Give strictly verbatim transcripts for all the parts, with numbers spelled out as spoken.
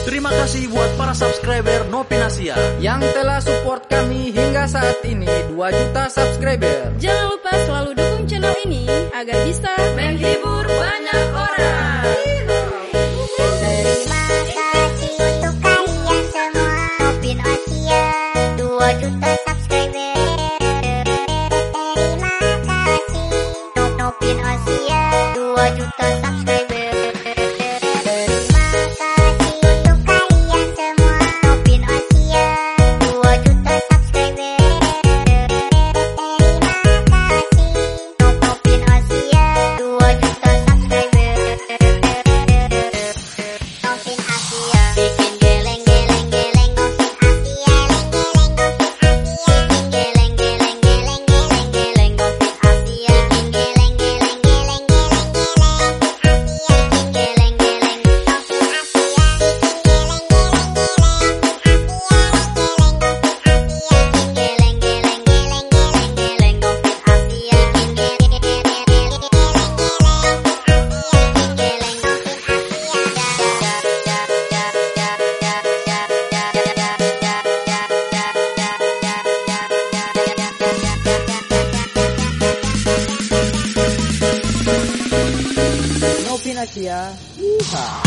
Terima kasih buat para subscriber Nopin Asia yang telah support kami hingga saat ini dua juta subscriber. Jangan lupa selalu dukung channel ini agar bisa menghibur banyak orang. Terima kasih untuk kalian semua. Nopin Asia dua juta subscriber. Terima kasih Nop Nopin Asia dua juta subscriber. Nopin Asia, yeehaw.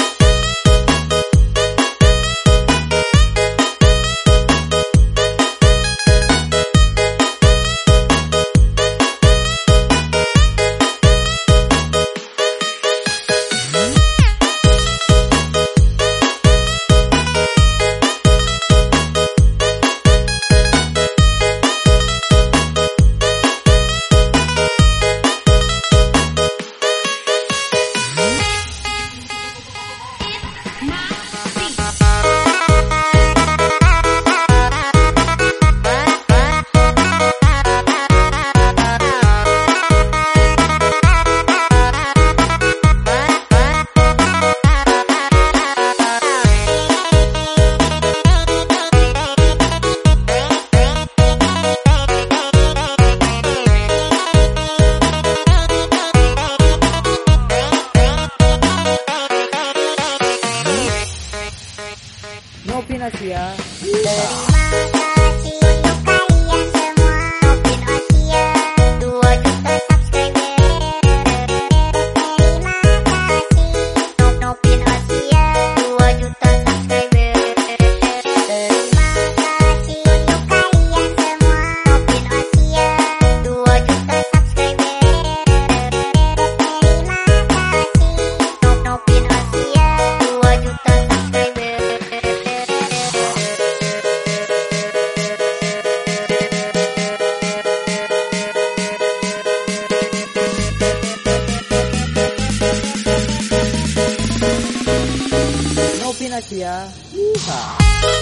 Nopin Asia, yeehaw. Nopin Asia, yeehaw.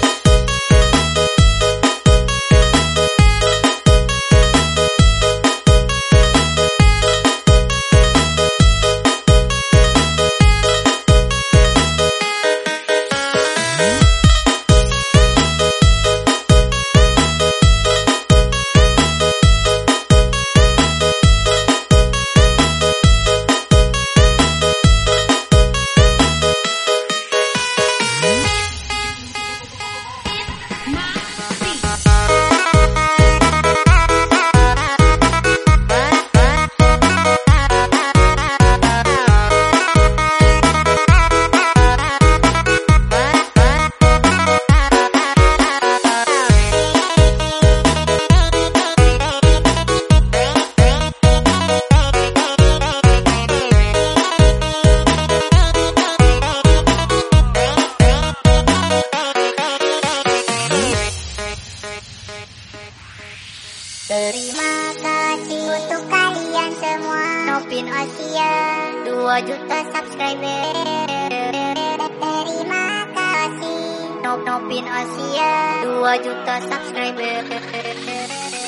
Terima kasih untuk kalian semua. Nopin Asia dua juta subscriber. Terima kasih Nop Nopin Asia dua juta subscriber.